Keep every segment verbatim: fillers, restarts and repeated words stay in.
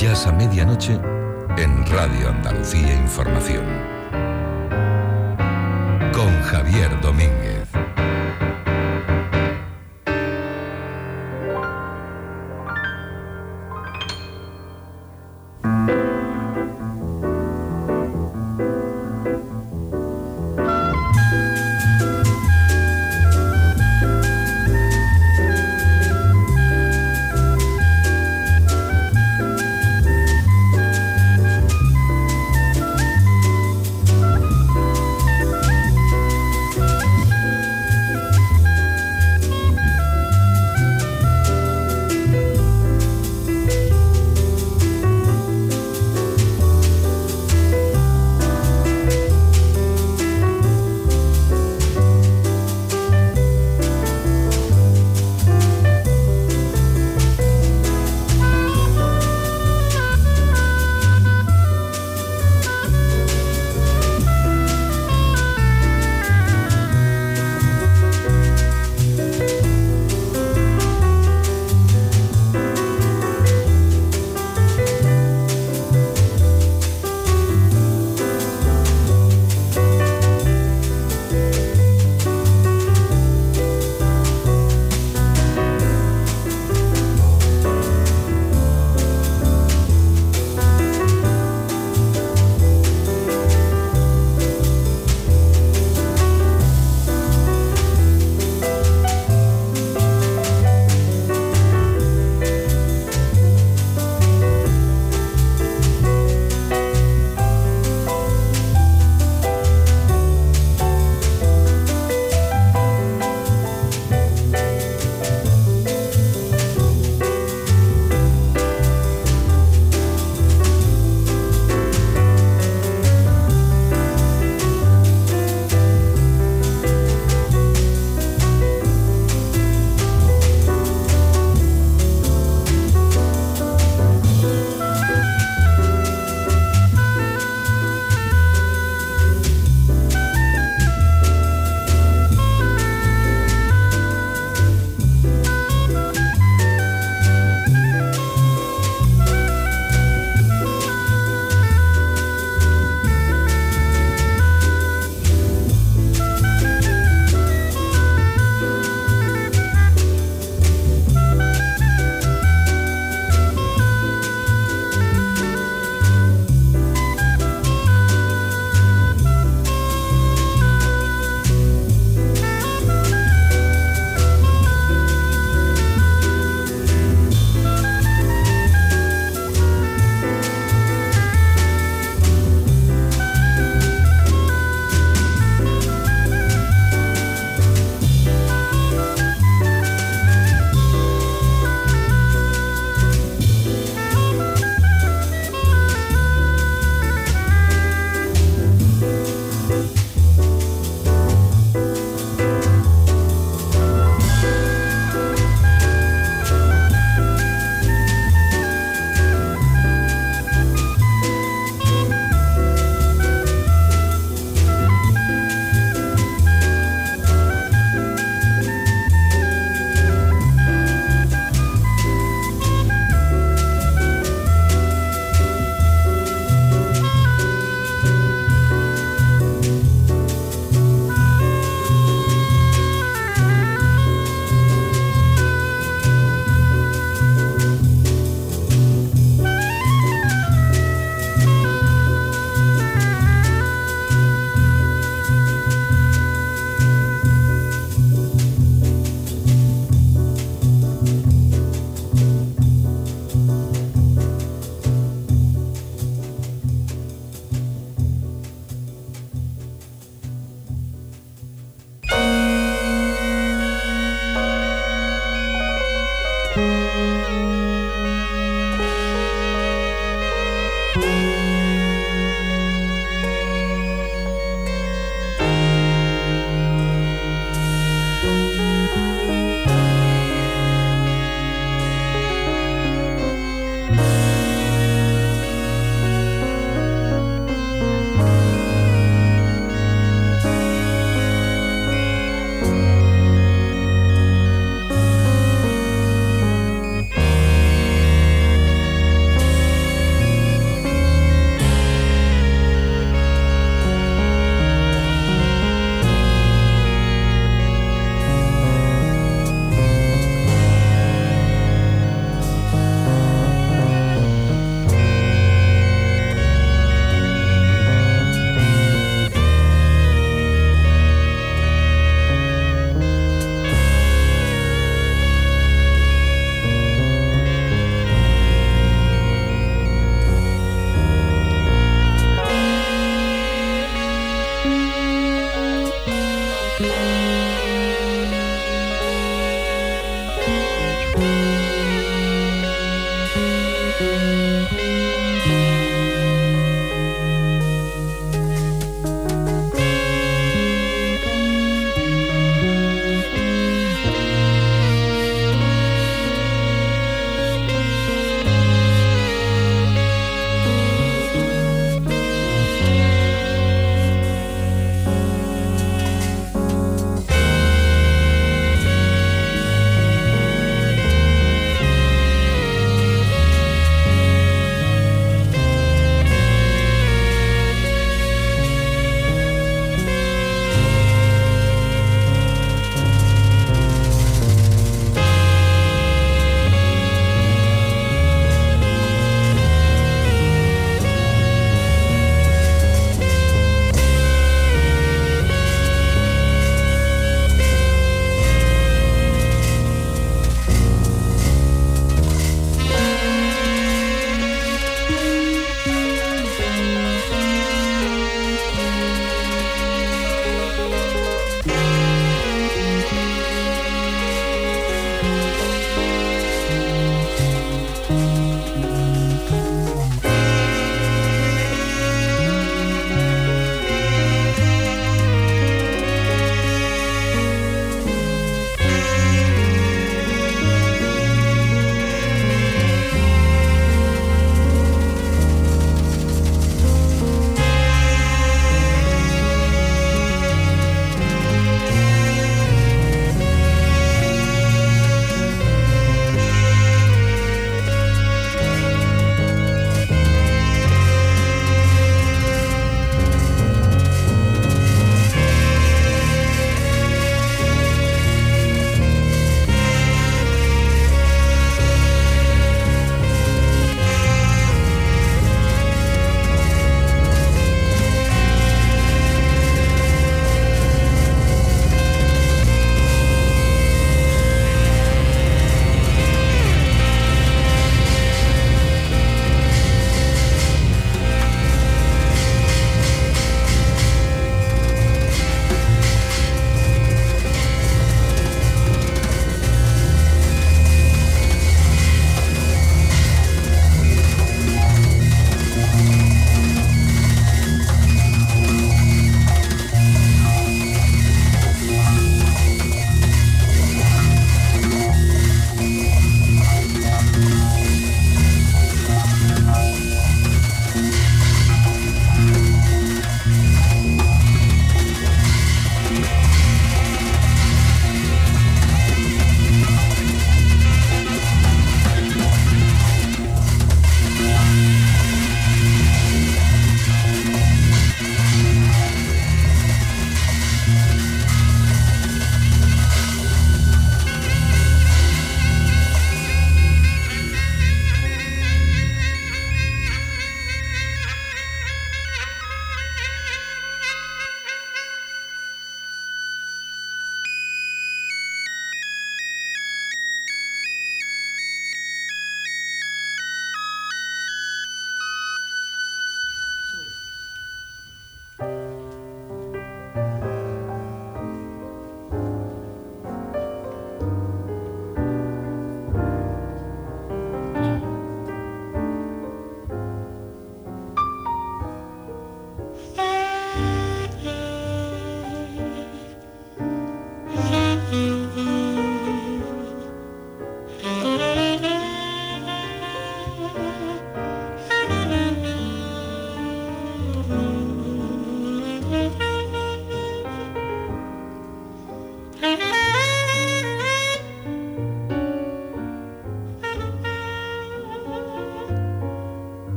Jazz a medianoche en Radio Andalucía Información. Con Javier Domínguez.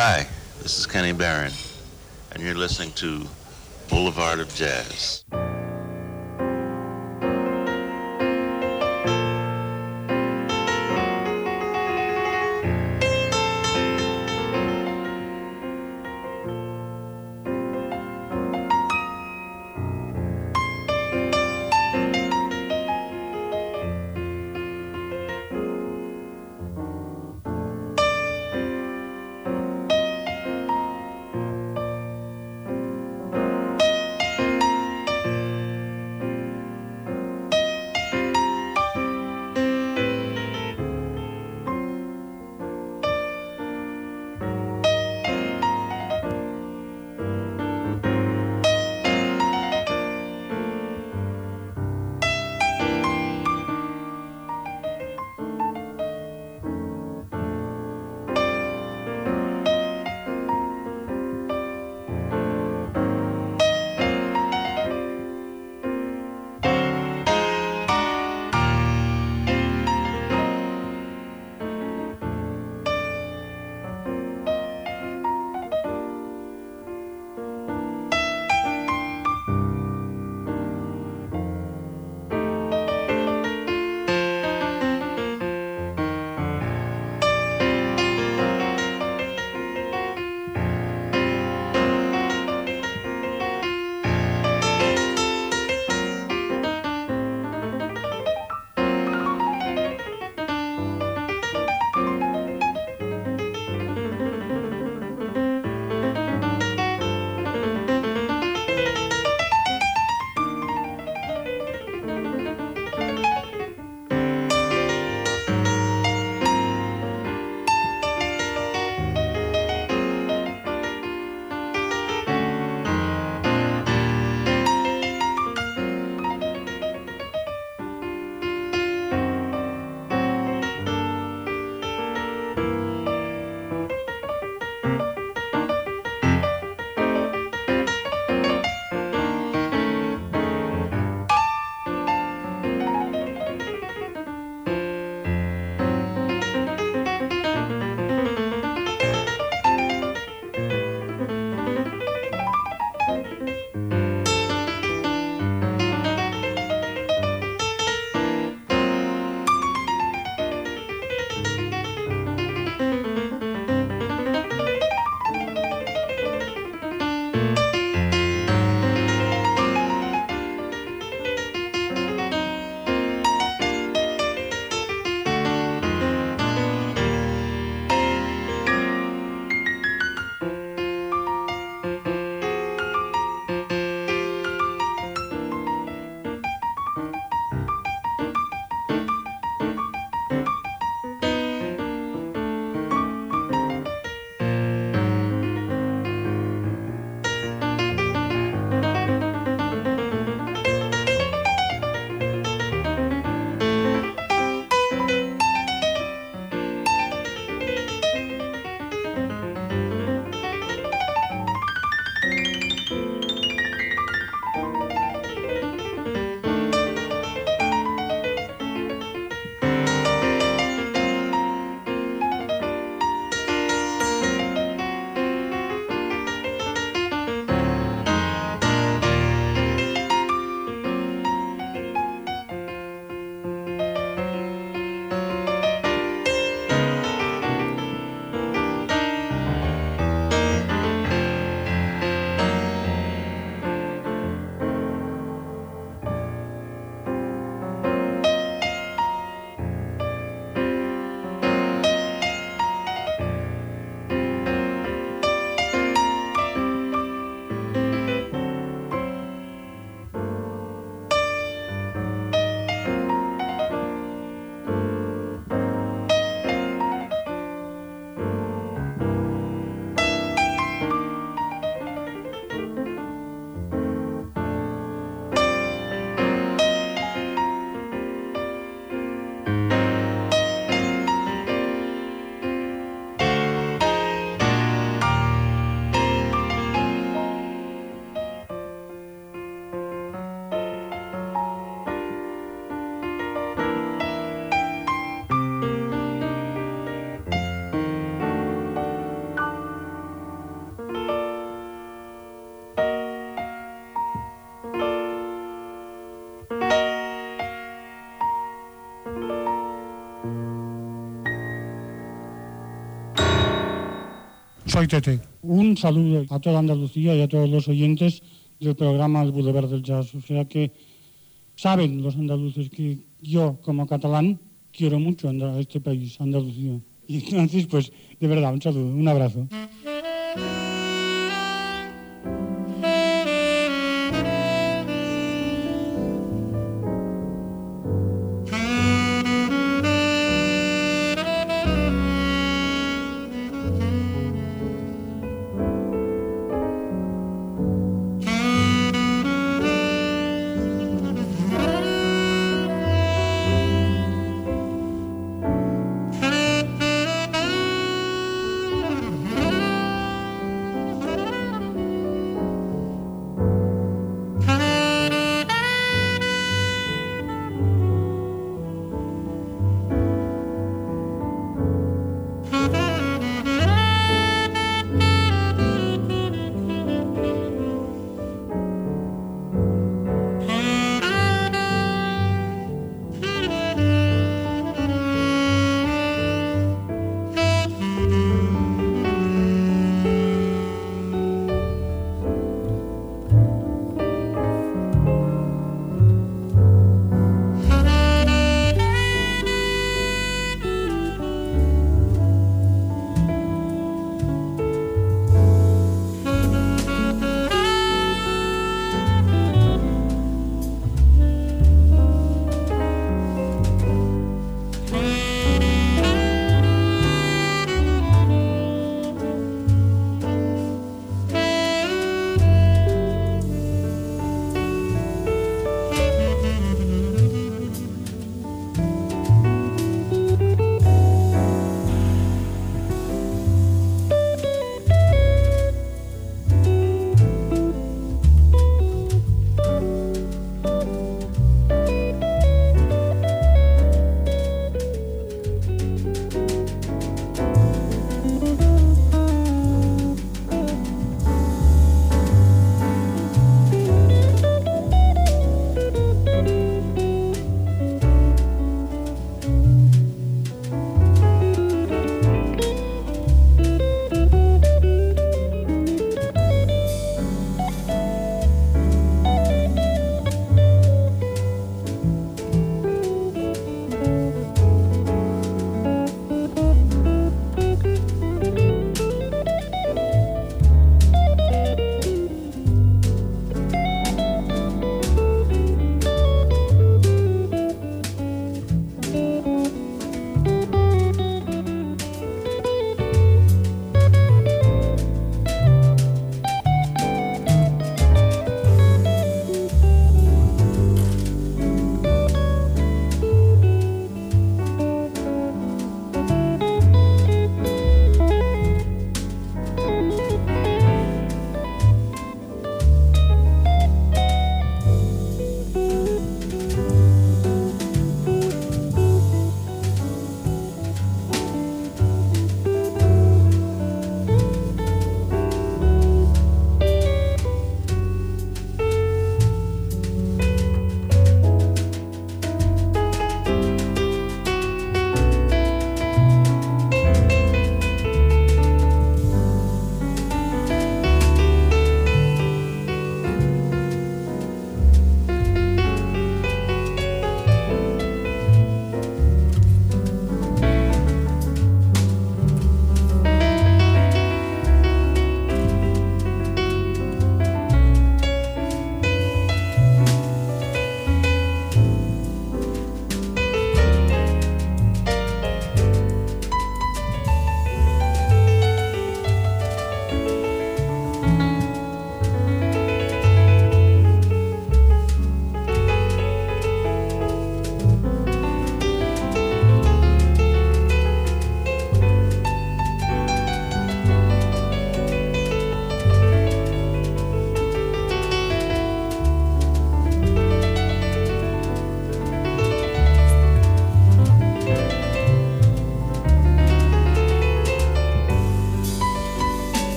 Hi, this is Kenny Barron, and you're listening to Boulevard of Jazz. Soy Tete. Un saludo a toda Andalucía y a todos los oyentes del programa El Boulevard del Jazz. O sea que saben los andaluces que yo, como catalán, quiero mucho a este país, Andalucía. Y entonces, pues, de verdad, un saludo, un abrazo.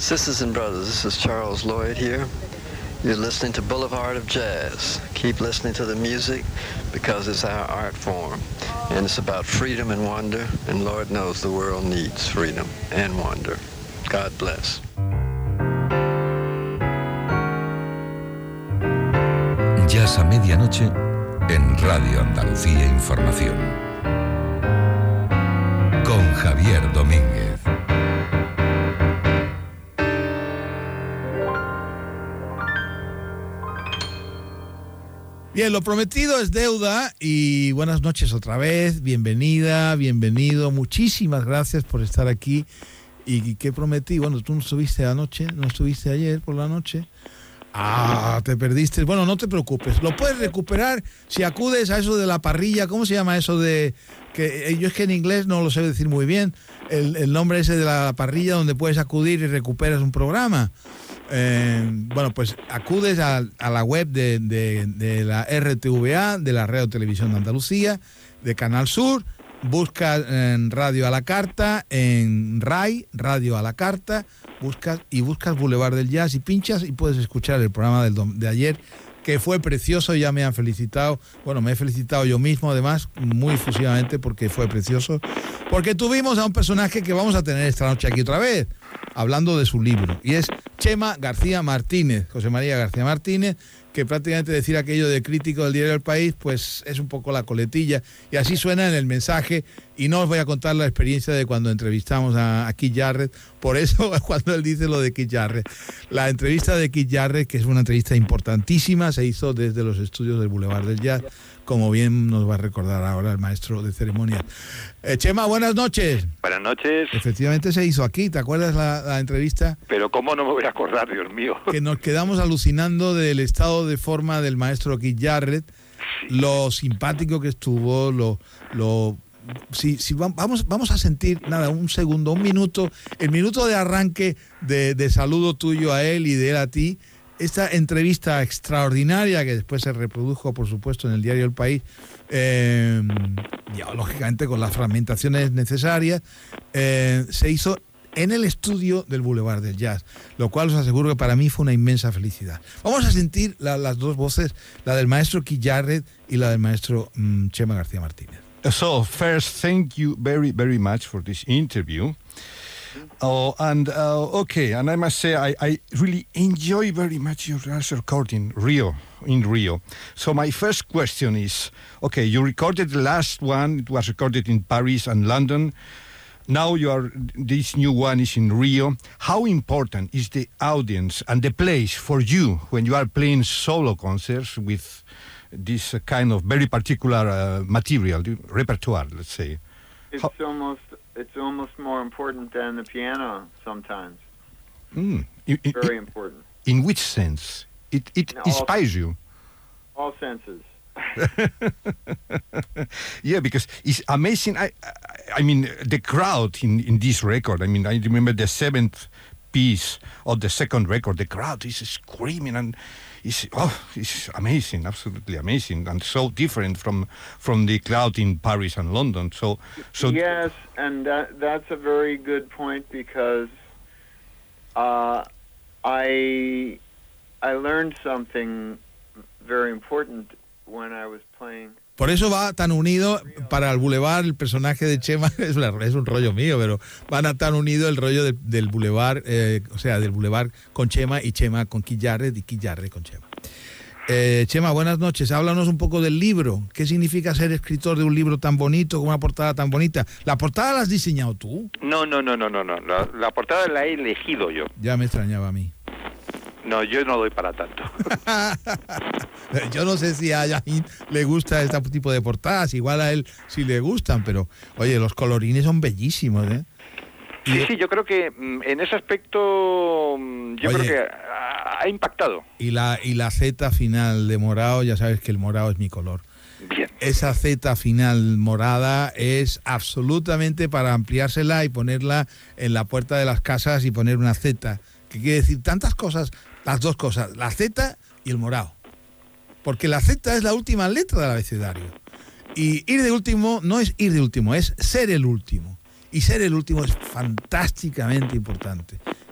Sisters and brothers, this is Charles Lloyd here. You're listening to Boulevard of Jazz. Keep listening to the music because it's our art form. And it's about freedom and wonder. And Lord knows the world needs freedom and wonder. God bless. Jazz a medianoche en Radio Andalucía Información. Con Javier Domínguez. Bien, lo prometido es deuda y buenas noches otra vez, bienvenida, bienvenido, muchísimas gracias por estar aquí. ¿Y qué prometí? Bueno, tú no estuviste anoche, no estuviste ayer por la noche. Ah, te perdiste. Bueno, no te preocupes, lo puedes recuperar si acudes a eso de la parrilla. ¿Cómo se llama eso de...? que yo es que en inglés no lo sé decir muy bien, el, el nombre ese de la parrilla donde puedes acudir y recuperas un programa. Eh, bueno, pues acudes a, a la web de, de, de la R T V A, de la Radio Televisión de Andalucía, de Canal Sur, buscas en Radio a la Carta, en R A I, Radio a la Carta, buscas y buscas Boulevard del Jazz y pinchas y puedes escuchar el programa del, de ayer, que fue precioso. Ya me han felicitado, bueno, me he felicitado yo mismo además, muy efusivamente, porque fue precioso, porque tuvimos a un personaje que vamos a tener esta noche aquí otra vez, hablando de su libro, y es Chema García Martínez, José María García Martínez, que prácticamente decir aquello de crítico del diario El País, pues es un poco la coletilla, y así suena en el mensaje, y no os voy a contar la experiencia de cuando entrevistamos a, a Keith Jarrett, por eso cuando él dice lo de Keith Jarrett. La entrevista de Keith Jarrett, que es una entrevista importantísima, se hizo desde los estudios del Boulevard del Jazz, como bien nos va a recordar ahora el maestro de ceremonias. Eh, Chema, buenas noches. Buenas noches. Efectivamente se hizo aquí, ¿te acuerdas la, la entrevista? Pero cómo no me voy a acordar, Dios mío. Que nos quedamos alucinando del estado de forma del maestro Keith Jarrett, lo simpático que estuvo, lo... lo si, si vamos, vamos a sentir, nada, un segundo, un minuto, el minuto de arranque de, de saludo tuyo a él y de él a ti. Esta entrevista extraordinaria que después se reprodujo, por supuesto, en el diario El País, eh, ya, lógicamente con las fragmentaciones necesarias, eh, se hizo en el estudio del Boulevard del Jazz, lo cual os aseguro que para mí fue una inmensa felicidad. Vamos a sentir la, las dos voces, la del maestro Keith Jarrett y la del maestro um, Chema García Martínez. So, first, thank you very, very much for this interview. Oh, and uh, okay, and I must say I, I really enjoy very much your last recording, Rio, in Rio. So my first question is, okay, you recorded the last one, it was recorded in Paris and London. Now you are, this new one is in Rio. How important is the audience and the place for you when you are playing solo concerts with this kind of very particular uh, material, repertoire, let's say? It's How- almost it's almost more important than the piano sometimes. Mm. In, in, Very important. in which sense? It it In all- inspires you. All senses. Yeah, because it's amazing. I, I, I mean, the crowd in, in this record. I mean, I remember the seventh piece of the second record. The crowd is screaming and it's oh, it's amazing, absolutely amazing, and so different from from the crowd in Paris and London. So, so Yes, and that that's a very good point because uh, I I learned something very important when I was playing. Por eso va tan unido para el Boulevard, el personaje de Chema, es, una, es un rollo mío, pero van a tan unido el rollo de, del Boulevard, eh, o sea, del Boulevard con Chema y Chema con Keith Jarrett y Keith Jarrett con Chema. Eh, Chema, buenas noches. Háblanos un poco del libro. ¿Qué significa ser escritor de un libro tan bonito, con una portada tan bonita? ¿La portada la has diseñado tú? No, no, no, no, no, no. La, la portada la he elegido yo. Ya me extrañaba a mí. No, yo no doy para tanto. Yo no sé si a Yahin le gusta este tipo de portadas, igual a él sí le gustan, pero oye, los colorines son bellísimos, ¿eh? Sí, sí, yo creo que mm, en ese aspecto mm, yo Oye. creo que ha, ha impactado. Y la, y la Z final de morado, ya sabes que el morado es mi color. Bien. Esa Z final morada es absolutamente para ampliársela y ponerla en la puerta de las casas y poner una Z, que quiere decir tantas cosas, las dos cosas, la Z y el morado. Porque la Z es la última letra del abecedario. Y ir de último no es ir de último, es ser el último. Y ser el último es fantásticamente importante.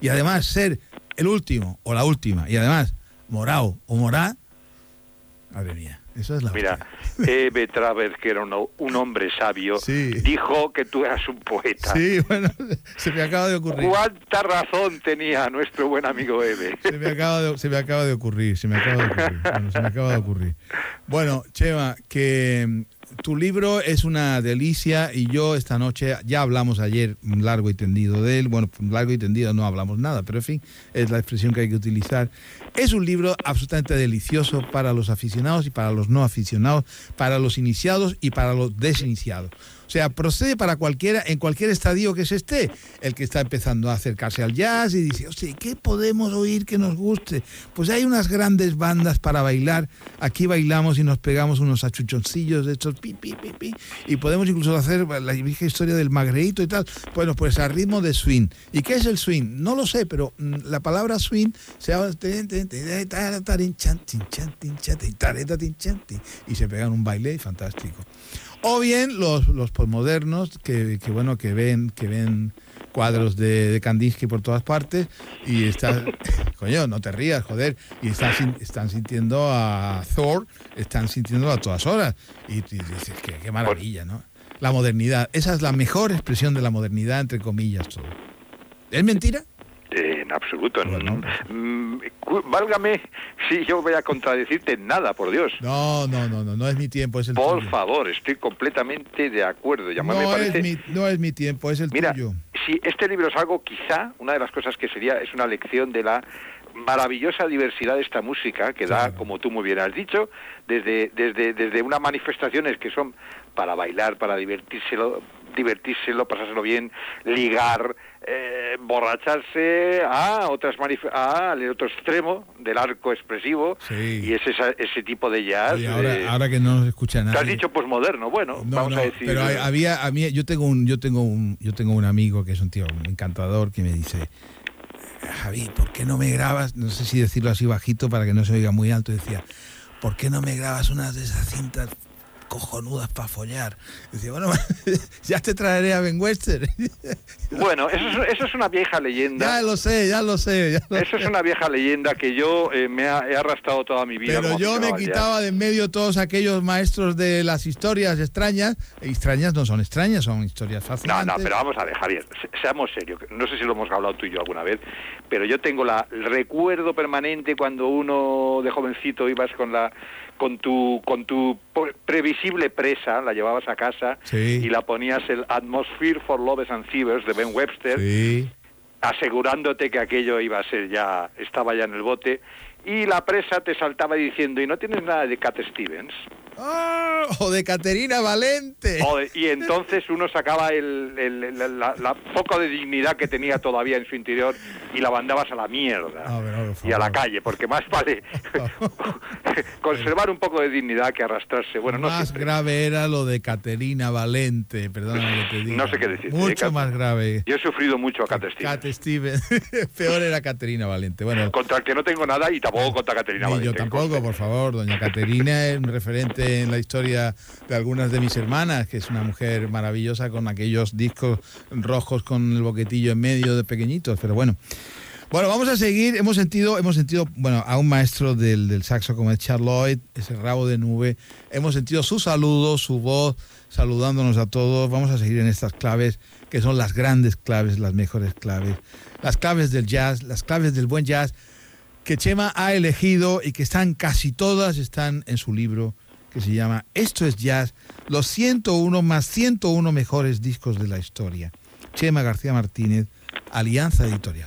y además ser el último o la última, y además morao o morá, madre mía, eso es la Mira, Eve Travers, que era un, un hombre sabio, sí. dijo que tú eras un poeta. Sí, bueno, se me acaba de ocurrir. ¿Cuánta razón tenía nuestro buen amigo Eve? Se me acaba de, se me acaba de ocurrir, se me acaba de ocurrir. Bueno, se me acaba de ocurrir. Bueno, Chema, que tu libro es una delicia y yo esta noche, ya hablamos ayer largo y tendido de él, bueno, largo y tendido no hablamos nada, pero en fin, es la expresión que hay que utilizar. Es un libro absolutamente delicioso para los aficionados y para los no aficionados, para los iniciados y para los desiniciados. O sea, procede para cualquiera, en cualquier estadio que se esté. El que está empezando a acercarse al jazz y dice, hostia, ¿qué podemos oír que nos guste? Pues hay unas grandes bandas para bailar. Aquí bailamos y nos pegamos unos achuchoncillos de estos pi, pi, pi, pi. Y podemos incluso hacer la vieja historia del magreíto y tal. Bueno, pues a ritmo de swing. ¿Y qué es el swing? No lo sé, pero mm, la palabra swing se llama... Y se pegan un baile fantástico. O bien los, los posmodernos que, que bueno que ven que ven cuadros de, de Kandinsky por todas partes y están, coño, no te rías, joder, y están, están sintiendo a Thor, están sintiendo a todas horas y, y dices que qué maravilla, ¿no? La modernidad, esa es la mejor expresión de la modernidad, entre comillas, todo. ¿Es mentira? En absoluto. Bueno. Mm, válgame si yo voy a contradecirte en nada, por Dios. No, no, no, no, no es mi tiempo, es el por tuyo. Por favor, estoy completamente de acuerdo. Ya no, me parece... es mi, no es mi tiempo, es el Mira, tuyo. Si este libro es algo, quizá, una de las cosas que sería, es una lección de la maravillosa diversidad de esta música que da, claro, como tú muy bien has dicho, desde, desde, desde unas manifestaciones que son para bailar, para divertírselo, divertírselo, pasárselo bien, ligar, eh, borracharse, a otras manif- a al otro extremo del arco expresivo, sí. Y es esa, ese tipo de jazz. Oye, ahora, eh, ahora que no nos escucha nadie. Te has dicho posmoderno, bueno, no, vamos no, a decir. pero hay, había, a mí, yo tengo un, yo tengo un, yo tengo un amigo que es un tío encantador que me dice, Javi, ¿por qué no me grabas? No sé si decirlo así bajito para que no se oiga muy alto. Decía, ¿por qué no me grabas unas de esas cintas cojonudas para follar? Decía, bueno, ya te traeré a Ben Webster. Bueno, eso es, eso es una vieja leyenda. Ya lo sé, ya lo sé. Ya lo eso sé. es una vieja leyenda que yo eh, me ha, he arrastrado toda mi vida. Pero yo me quitaba de en medio todos aquellos maestros de las historias extrañas. Extrañas no son extrañas, son historias fascinantes. No, no, pero vamos a ver, Javier, seamos serios. No sé si lo hemos hablado tú y yo alguna vez, pero yo tengo la, el recuerdo permanente cuando uno de jovencito ibas con la con tu con tu previsible presa, la llevabas a casa, sí, y la ponías el Atmosphere for Lovers and Thieves de Ben Webster, sí, asegurándote que aquello iba a ser ya, estaba ya en el bote, y la presa te saltaba diciendo, ¿y no tienes nada de Cat Stevens? ¡Oh! O de Caterina Valente. O de, y entonces uno sacaba el, el, el la, la poco de dignidad que tenía todavía en su interior y la mandabas a la mierda, no, pero, y a la calle, porque más vale conservar un poco de dignidad que arrastrarse. Bueno, no más siempre. grave era lo de Caterina Valente, perdóname que te diga. No sé qué decir. Mucho ¿eh? más grave. Yo he sufrido mucho a Cat Stevens. Cat Stevens. Peor era Caterina Valente. Bueno, contra el que no tengo nada y tampoco contra Caterina ni Valente. yo tampoco, por favor. Doña Caterina es un referente en la historia de algunas de mis hermanas, que es una mujer maravillosa con aquellos discos rojos con el boquetillo en medio de pequeñitos, pero bueno. Bueno, vamos a seguir. Hemos sentido, hemos sentido, bueno, a un maestro del, del saxo como es Charles Lloyd, ese rabo de nube. Hemos sentido su saludo, su voz, saludándonos a todos. Vamos a seguir en estas claves, que son las grandes claves, las mejores claves. Las claves del jazz, las claves del buen jazz, que Chema ha elegido y que están casi todas, están en su libro, que se llama Esto es Jazz, los ciento uno más ciento uno mejores discos de la historia. Chema García Martínez, Alianza Editorial.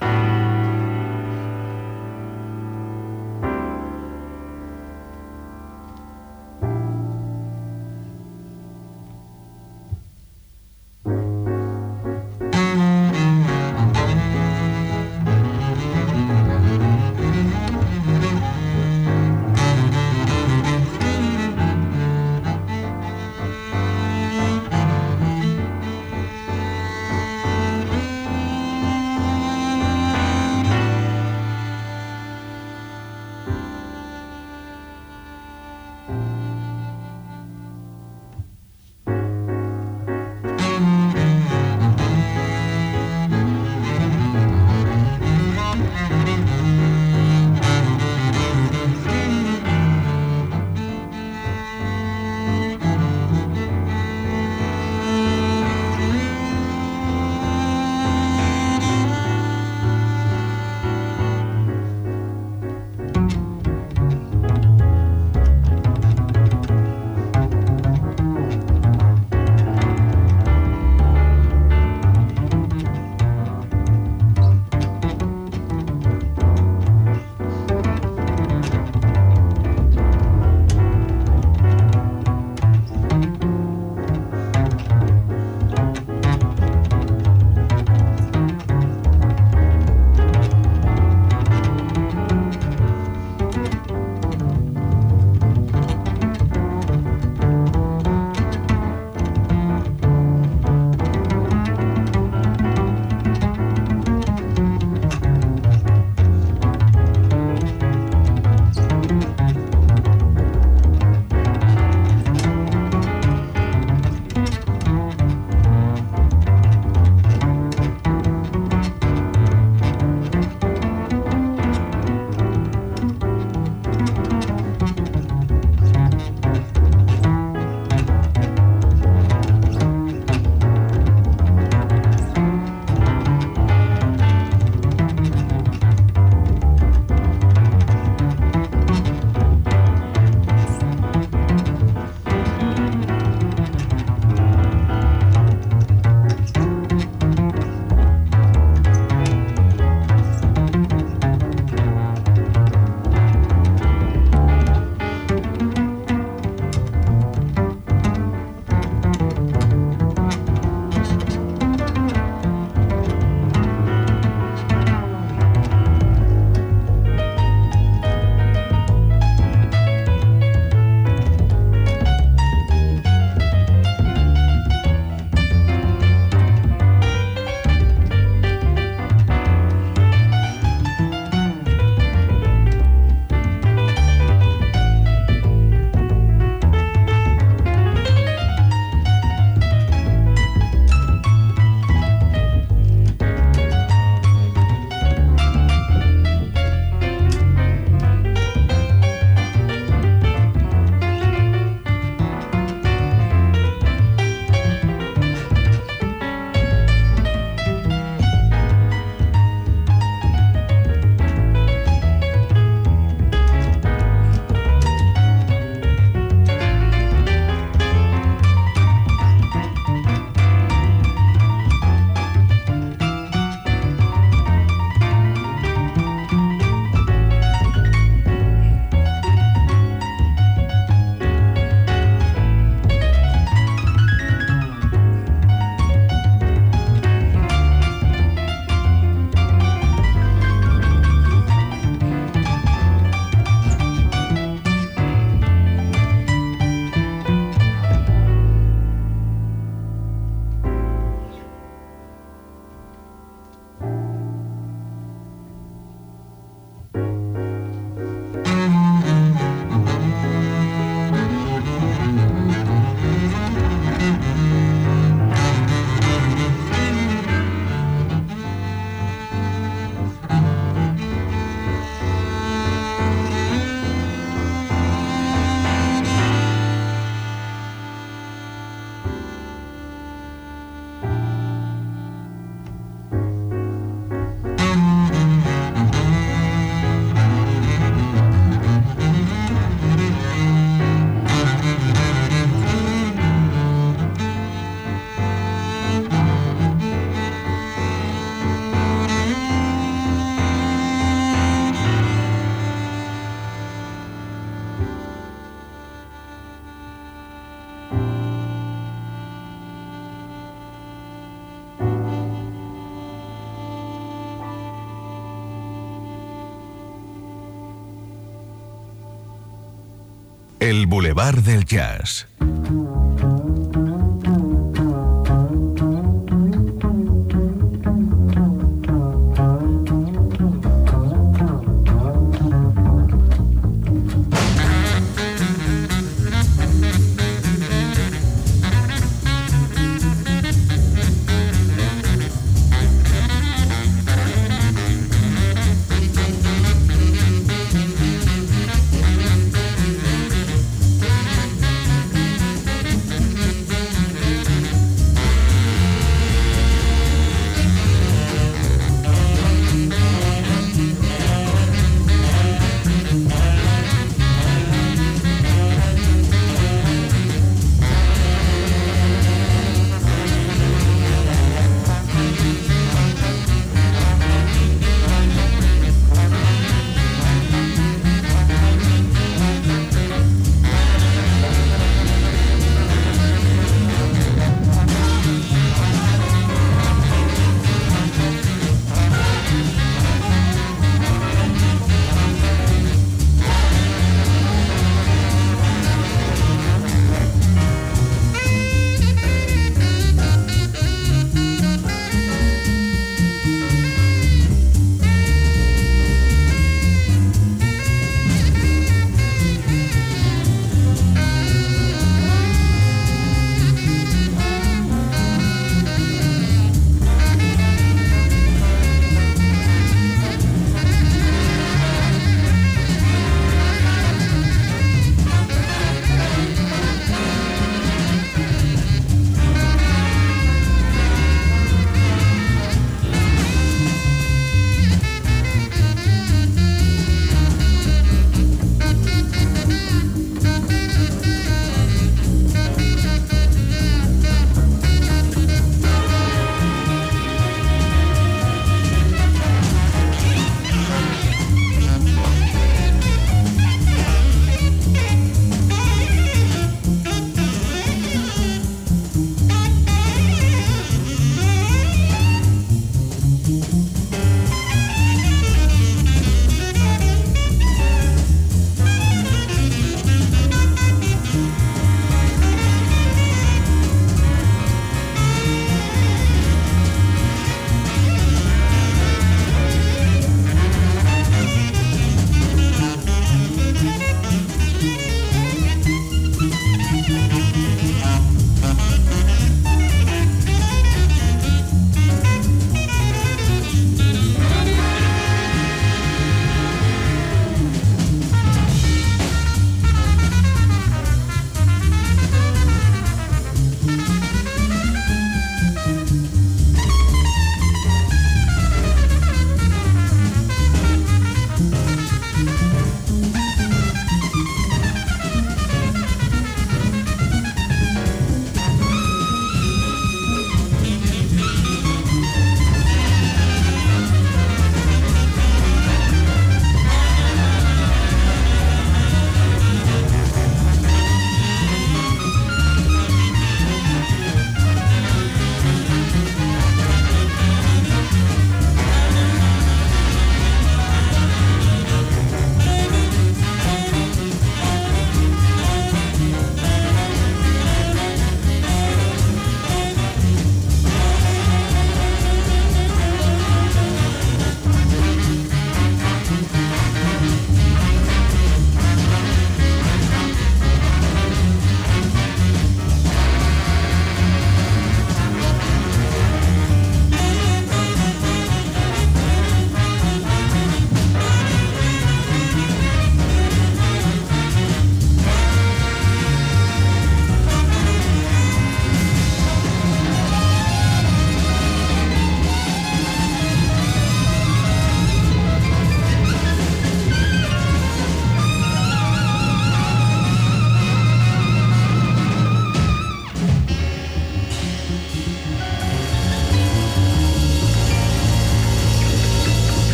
El Boulevard del Jazz.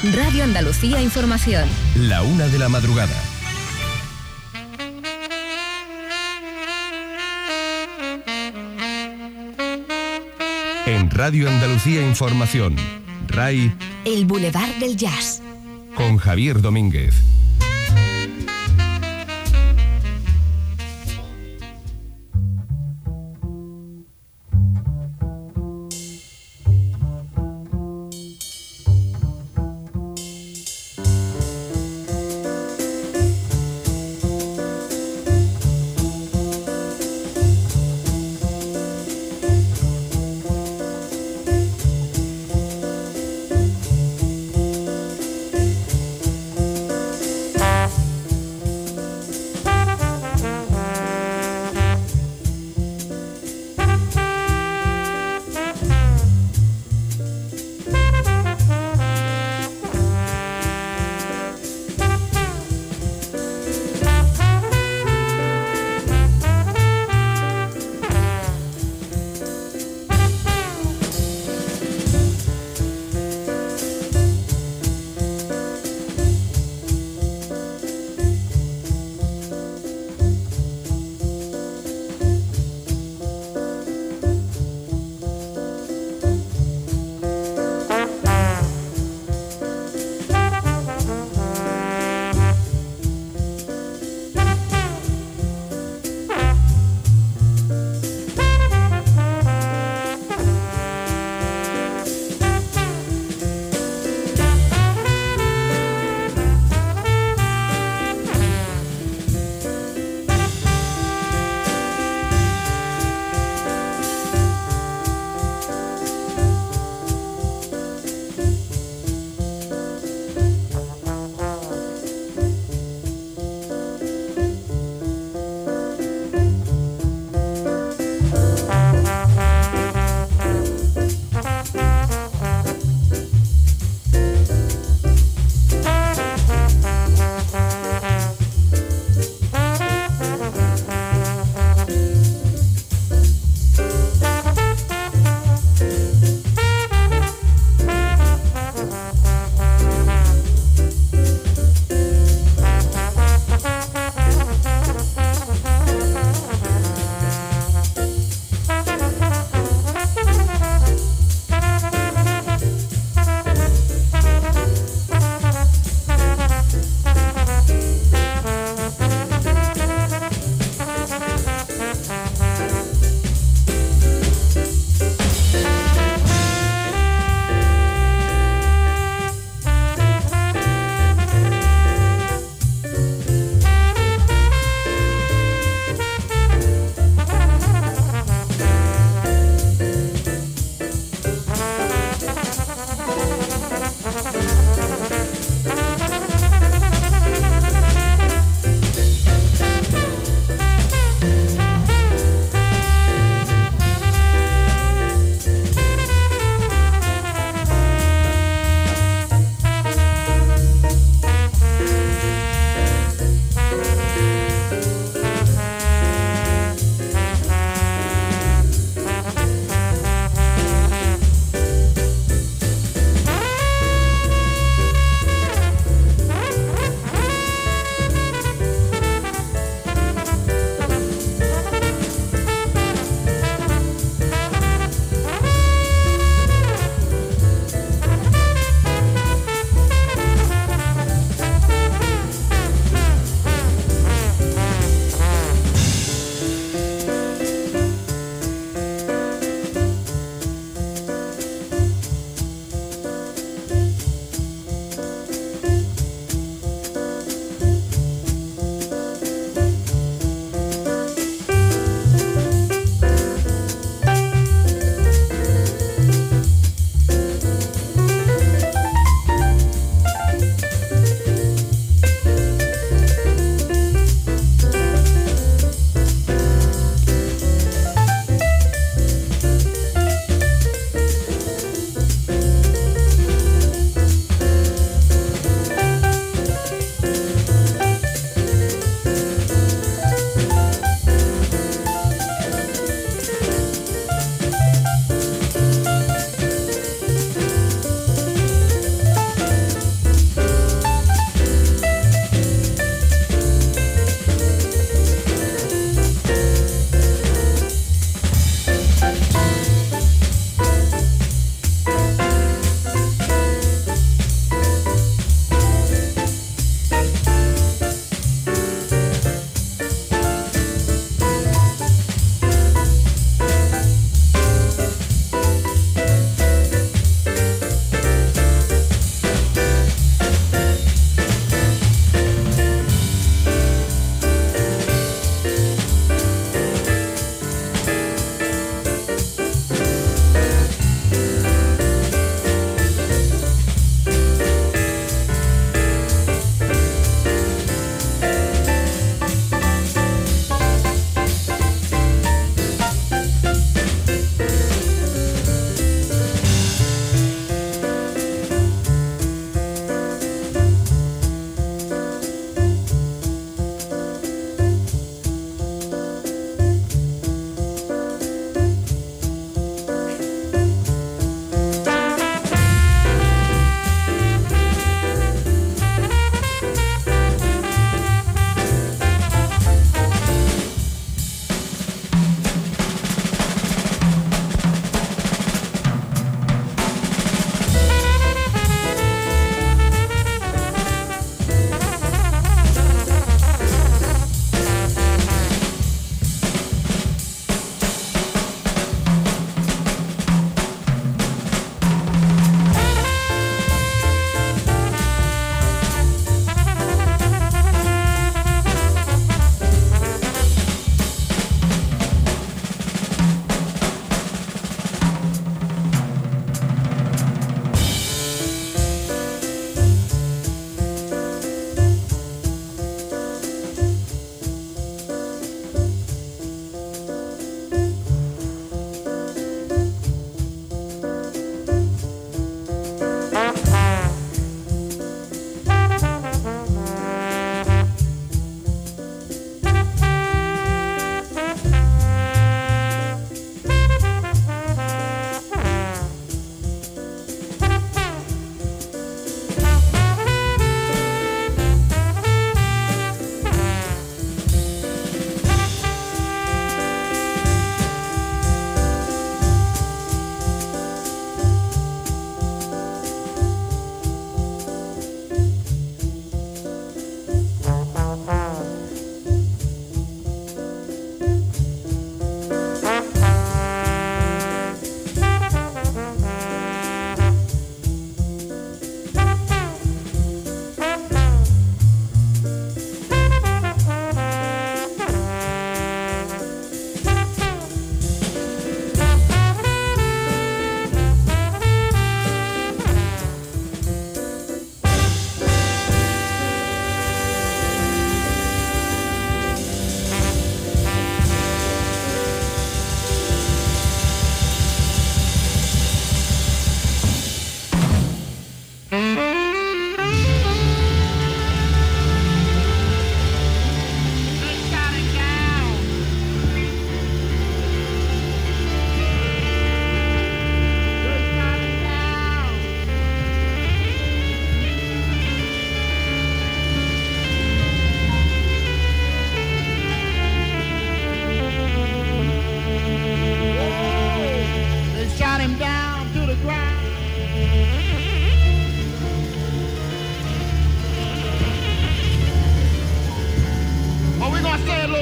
Radio Andalucía Información. La una de la madrugada. En Radio Andalucía Información, R A I, El Boulevard del Jazz, con Javier Domínguez.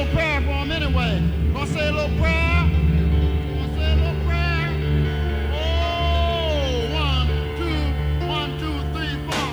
little prayer for them anyway. Gonna say a little prayer. Gonna say a little prayer. Oh, one, two, one, two, three, four.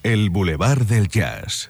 El Boulevard del Jazz.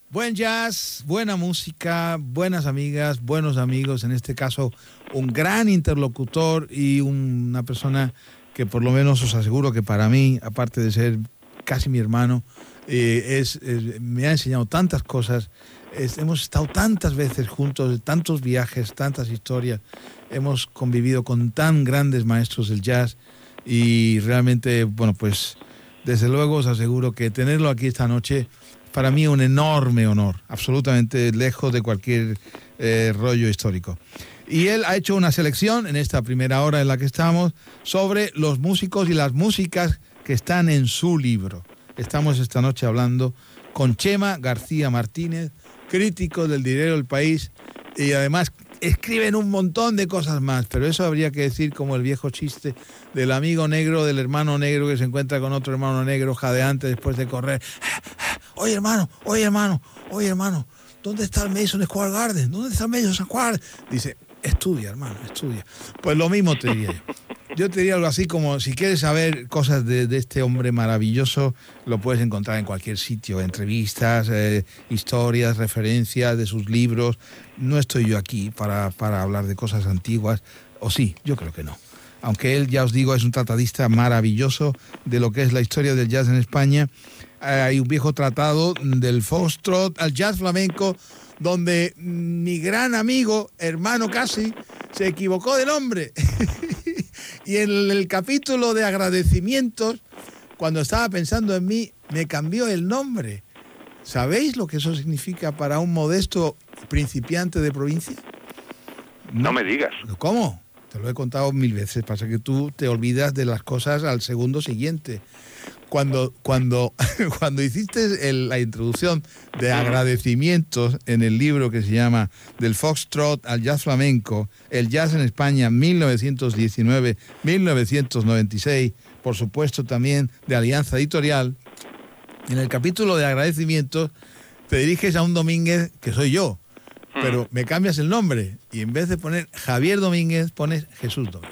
Buen jazz, buena música, buenas amigas, buenos amigos, en este caso un gran interlocutor y una persona que por lo menos os aseguro que para mí, aparte de ser casi mi hermano, eh, es, es, me ha enseñado tantas cosas, es, hemos estado tantas veces juntos, tantos viajes, tantas historias, hemos convivido con tan grandes maestros del jazz y realmente, bueno, pues desde luego os aseguro que tenerlo aquí esta noche para mí un enorme honor, absolutamente lejos de cualquier eh, rollo histórico. Y él ha hecho una selección en esta primera hora en la que estamos sobre los músicos y las músicas que están en su libro. Estamos esta noche hablando con Chema García Martínez, crítico del diario El País, y además escriben un montón de cosas más, pero eso habría que decir como el viejo chiste del amigo negro, del hermano negro que se encuentra con otro hermano negro jadeante después de correr. Oye, hermano, oye, hermano, oye, hermano, ¿dónde está el Madison Square Garden? ¿Dónde está el Madison Square Garden? Dice, estudia, hermano, estudia. Pues lo mismo te diría yo. Yo te diría algo así como, si quieres saber cosas de, de este hombre maravilloso, lo puedes encontrar en cualquier sitio, entrevistas, eh, historias, referencias de sus libros. No estoy yo aquí para, para hablar de cosas antiguas, o sí, yo creo que no. Aunque él, ya os digo, es un tratadista maravilloso de lo que es la historia del jazz en España. Hay un viejo tratado del foxtrot al jazz flamenco, donde mi gran amigo, hermano casi, se equivocó de nombre. Y en el, el capítulo de agradecimientos, cuando estaba pensando en mí, me cambió el nombre. ¿Sabéis lo que eso significa para un modesto principiante de provincia? No, no me digas. ¿Cómo? Te lo he contado mil veces, pasa que tú te olvidas de las cosas al segundo siguiente. Cuando, cuando, cuando hiciste el, la introducción de agradecimientos en el libro que se llama Del Foxtrot al Jazz Flamenco, el jazz en España mil novecientos diecinueve a mil novecientos noventa y seis, por supuesto también de Alianza Editorial, en el capítulo de agradecimientos te diriges a un Domínguez que soy yo, pero me cambias el nombre y en vez de poner Javier Domínguez pones Jesús Domínguez.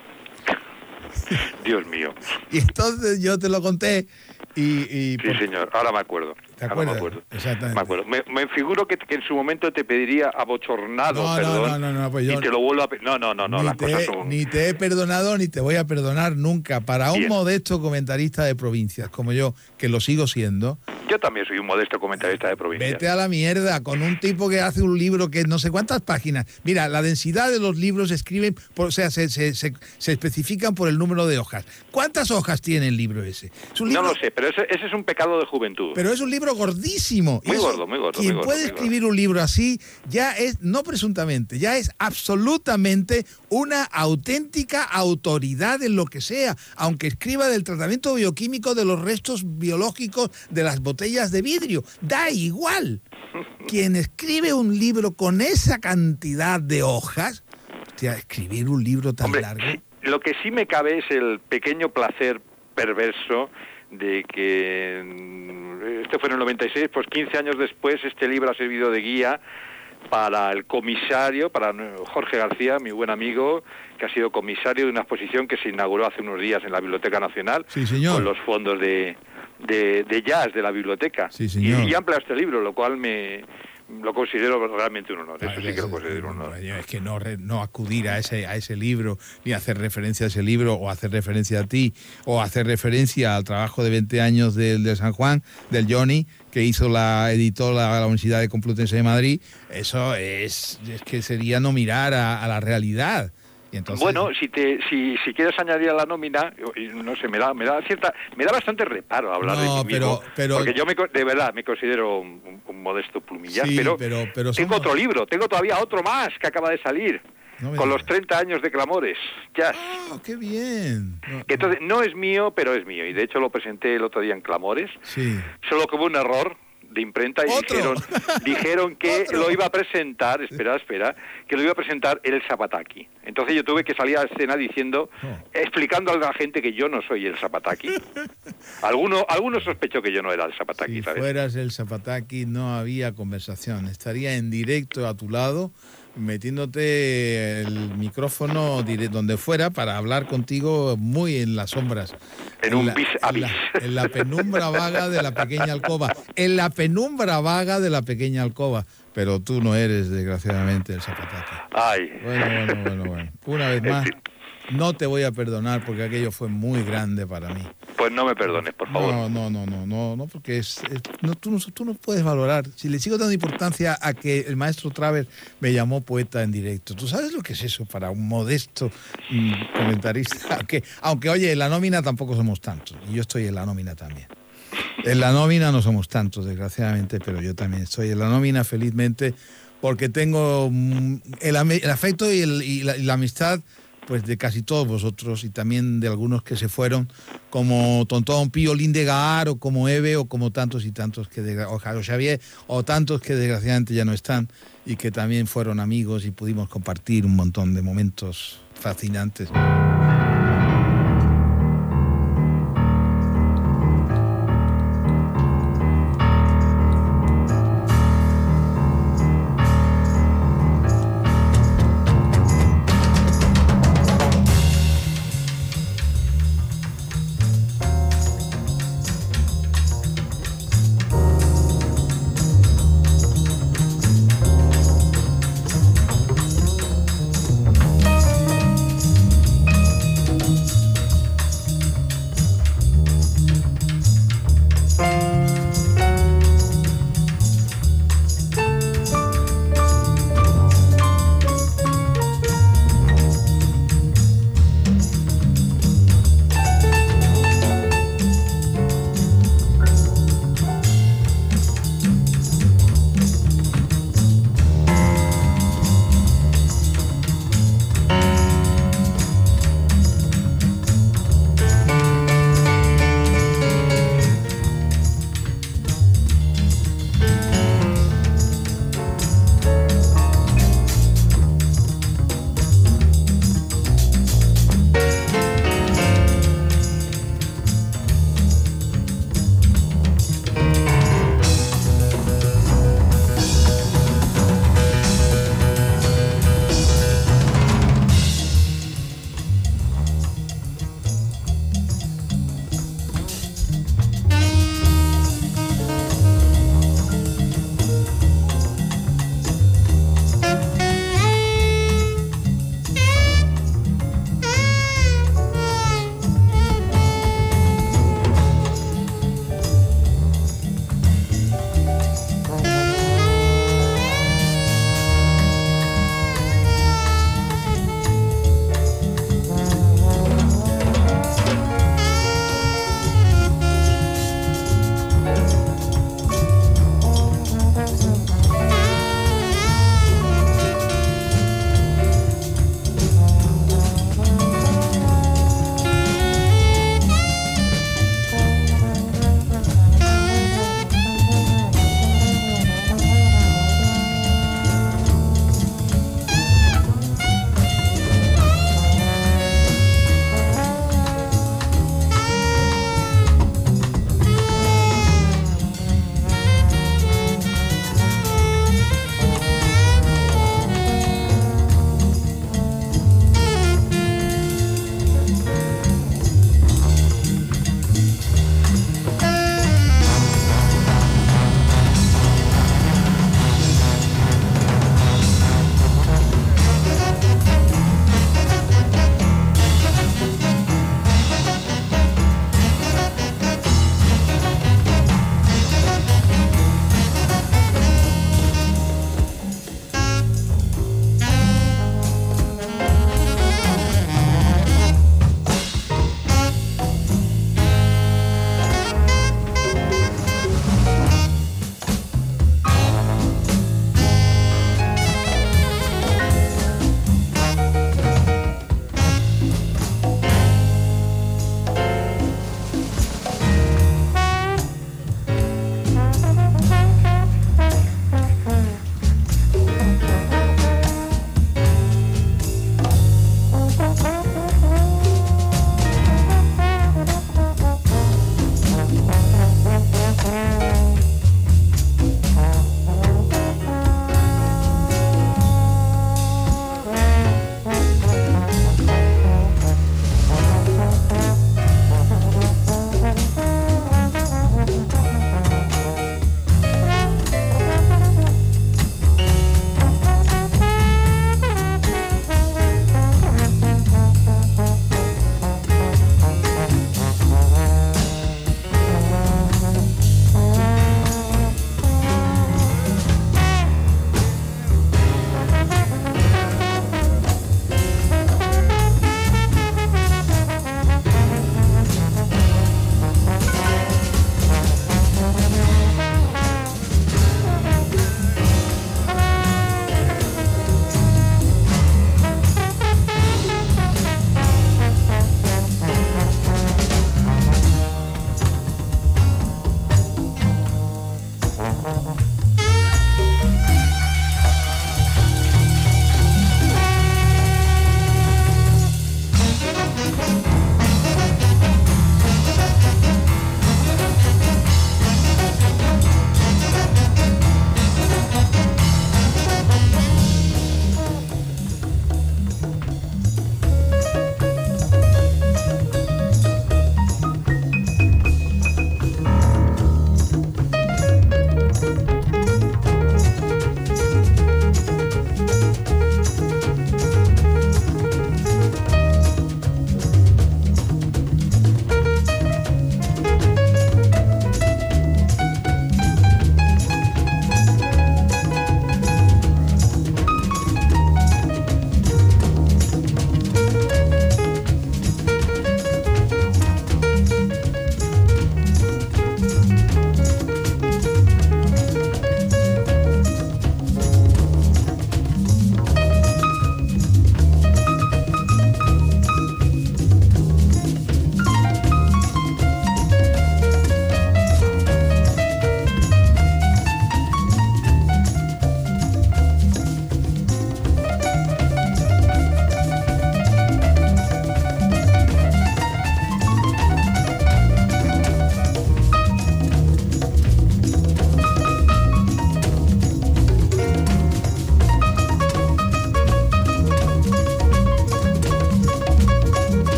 Dios mío. Y entonces yo te lo conté y... y sí, por... señor, ahora me acuerdo. ¿Te acuerdas? Me acuerdo. Exactamente. Me, acuerdo. Me, me figuro que, que en su momento te pediría abochornado no, perdón. No, no, no, no, pues yo... Y te lo vuelvo a... No, no, no, no, las cosas he, son... Ni te he perdonado ni te voy a perdonar nunca. Para un Bien. modesto comentarista de provincias como yo, que lo sigo siendo... Yo también soy un modesto comentarista de provincias. Vete a la mierda con un tipo que hace un libro que no sé cuántas páginas. Mira, la densidad de los libros se escriben, por, o sea, se, se, se, se especifican por el número de hojas. ¿Cuántas hojas tiene el libro ese? Es un libro, no lo sé, pero ese, ese es un pecado de juventud. Pero es un libro gordísimo. Muy eso, gordo, muy gordo. Quien muy gordo, puede muy escribir gordo. un libro así ya es, no presuntamente, ya es absolutamente una auténtica autoridad en lo que sea, aunque escriba del tratamiento bioquímico de los restos biológicos de las botellas de vidrio. Da igual. Quien escribe un libro con esa cantidad de hojas, hostia, escribir un libro tan Hombre, largo... Sí, lo que sí me cabe es el pequeño placer perverso de que, este fue en el noventa y seis, pues quince años después este libro ha servido de guía para el comisario, para Jorge García, mi buen amigo, que ha sido comisario de una exposición que se inauguró hace unos días en la Biblioteca Nacional, sí, señor. Con los fondos de, de, de jazz de la biblioteca. Sí, señor. Y, y amplía este libro, lo cual me lo considero realmente un honor. Eso sí que lo considero un honor. Es que no, no acudir a ese, a ese libro, ni hacer referencia a ese libro, o hacer referencia a ti, o hacer referencia al trabajo de veinte años del de San Juan, del Johnny, que hizo la, editó la, la Universidad de Complutense de Madrid, eso es, es que sería no mirar a, a la realidad. Y entonces... Bueno, si te si, si quieres añadir a la nómina, no sé, me da me da cierta me da bastante reparo hablar no, de mí pero, mismo, pero... porque yo me, de verdad me considero un, un, un modesto plumillas, sí, pero, pero, pero tengo somos... otro libro, tengo todavía otro más que acaba de salir. No con digas. los treinta años de Clamores, jazz. ¡Oh, qué bien! No, que entonces no es mío, pero es mío, y de hecho lo presenté el otro día en Clamores, sí. Solo que hubo un error de imprenta y dijeron, dijeron que ¿Otro? lo iba a presentar, espera, espera, que lo iba a presentar el Zapataki. Entonces yo tuve que salir a la escena diciendo, oh. explicando a la gente que yo no soy el Zapataki. Alguno, alguno sospechó que yo no era el Zapataki, Si ¿sabes? fueras el Zapataki no había conversación, estaría en directo a tu lado metiéndote el micrófono dire- donde fuera para hablar contigo muy en las sombras. En un la, bis a en bis. la, en la penumbra vaga de la pequeña alcoba. En la penumbra vaga de la pequeña alcoba. Pero tú no eres, desgraciadamente, el Zapatate. Ay. Bueno, bueno, bueno, bueno. Una vez más, no te voy a perdonar porque aquello fue muy grande para mí. Pues no me perdones, por favor. No, no, no, no, no, no, porque es, es- no, tú, no, tú no puedes valorar. Si le sigo dando importancia a que el maestro Travers me llamó poeta en directo, ¿tú sabes lo que es eso para un modesto mm, comentarista? Aunque, aunque, oye, en la nómina tampoco somos tantos, y yo estoy en la nómina también. En la nómina no somos tantos, desgraciadamente, pero yo también estoy en la nómina, felizmente, porque tengo mm, el, ame- el afecto y, el- y la, y la amistad pues de casi todos vosotros y también de algunos que se fueron, como Tontón Pío Lindegaard, o como Eve, o como tantos y tantos que, de, o Xavier, o tantos que desgraciadamente ya no están y que también fueron amigos y pudimos compartir un montón de momentos fascinantes.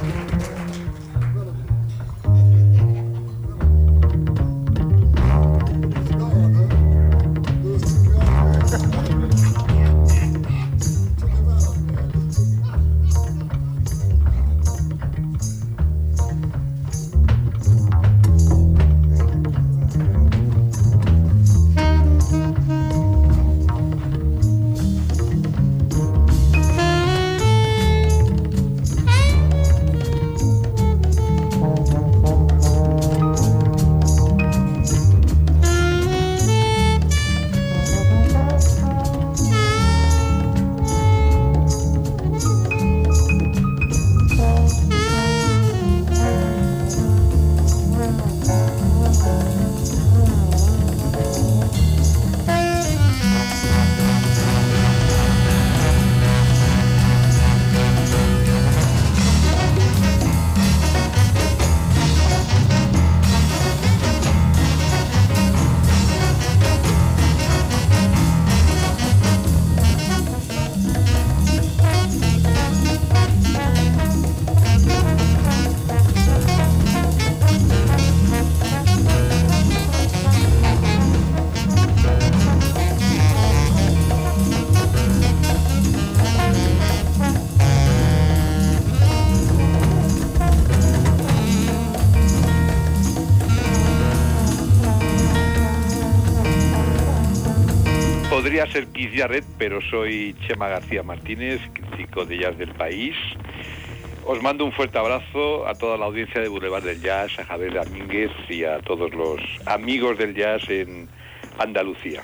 Podría ser Keith Jarrett, pero soy Chema García Martínez, crítico de jazz del país. Os mando un fuerte abrazo a toda la audiencia de Boulevard del Jazz, a Javier Domínguez y a todos los amigos del jazz en Andalucía.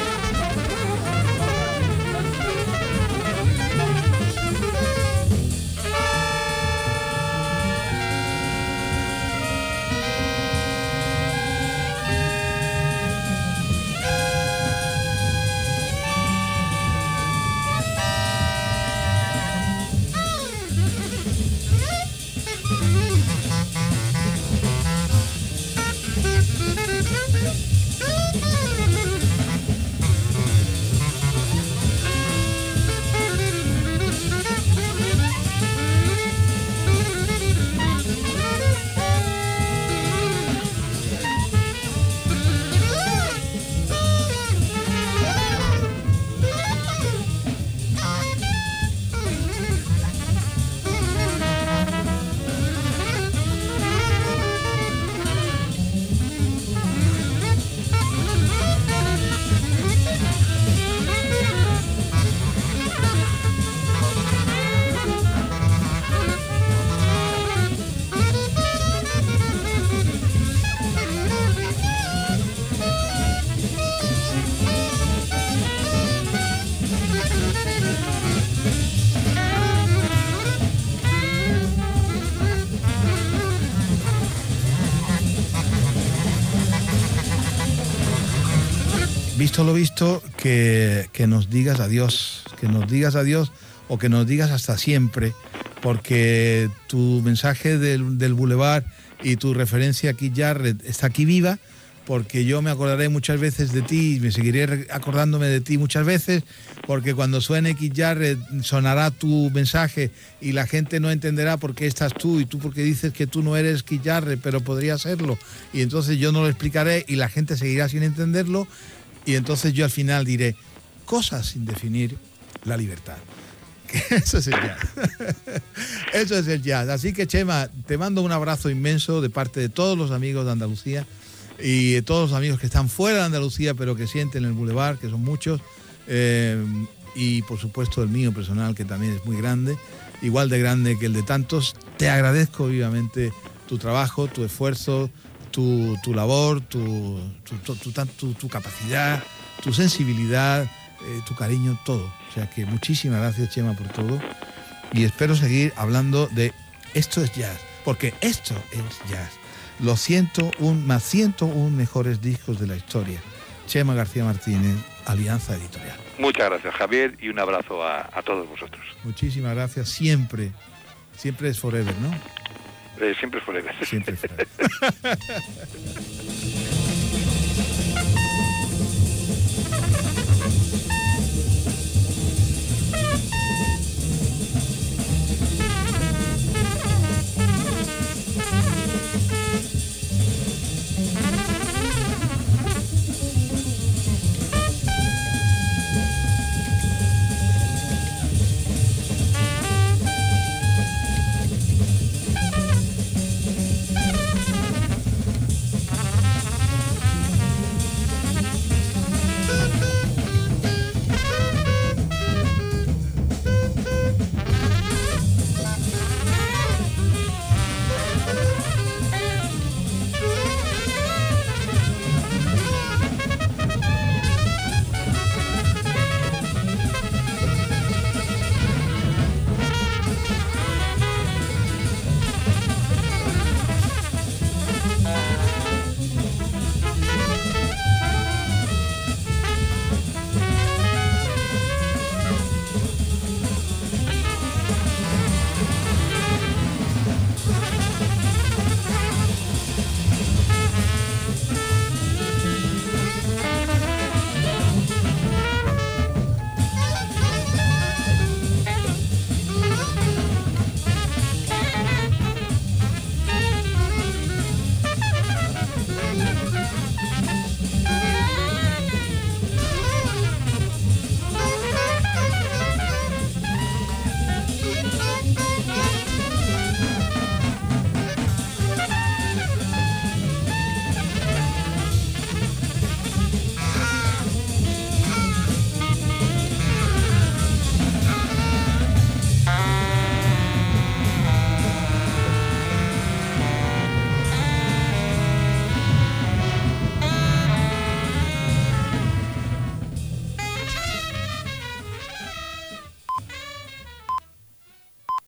Visto lo visto, que, que nos digas adiós, que nos digas adiós o que nos digas hasta siempre, porque tu mensaje del, del Boulevard y tu referencia a Keith Jarrett está aquí viva, porque yo me acordaré muchas veces de ti y me seguiré acordándome de ti muchas veces, porque cuando suene Keith Jarrett sonará tu mensaje y la gente no entenderá por qué estás tú y tú porque dices que tú no eres Keith Jarrett, pero podría serlo, y entonces yo no lo explicaré y la gente seguirá sin entenderlo. Y entonces yo al final diré, cosas sin definir, la libertad. Eso es el jazz. Eso es el jazz. Así que, Chema, te mando un abrazo inmenso de parte de todos los amigos de Andalucía y de todos los amigos que están fuera de Andalucía, pero que sienten el Boulevard, que son muchos. Eh, y, por supuesto, el mío personal, que también es muy grande, igual de grande que el de tantos. Te agradezco vivamente tu trabajo, tu esfuerzo, Tu, tu labor, tu, tu, tu, tu, tu capacidad, tu sensibilidad, eh, tu cariño, todo. O sea que muchísimas gracias, Chema, por todo. Y espero seguir hablando de esto es jazz, porque esto es jazz. Los ciento uno más ciento uno mejores discos de la historia. Chema García Martínez, Alianza Editorial. Muchas gracias, Javier, y un abrazo a, a todos vosotros. Muchísimas gracias, siempre. Siempre es forever, ¿no? Eh, siempre forever. Siempre forever.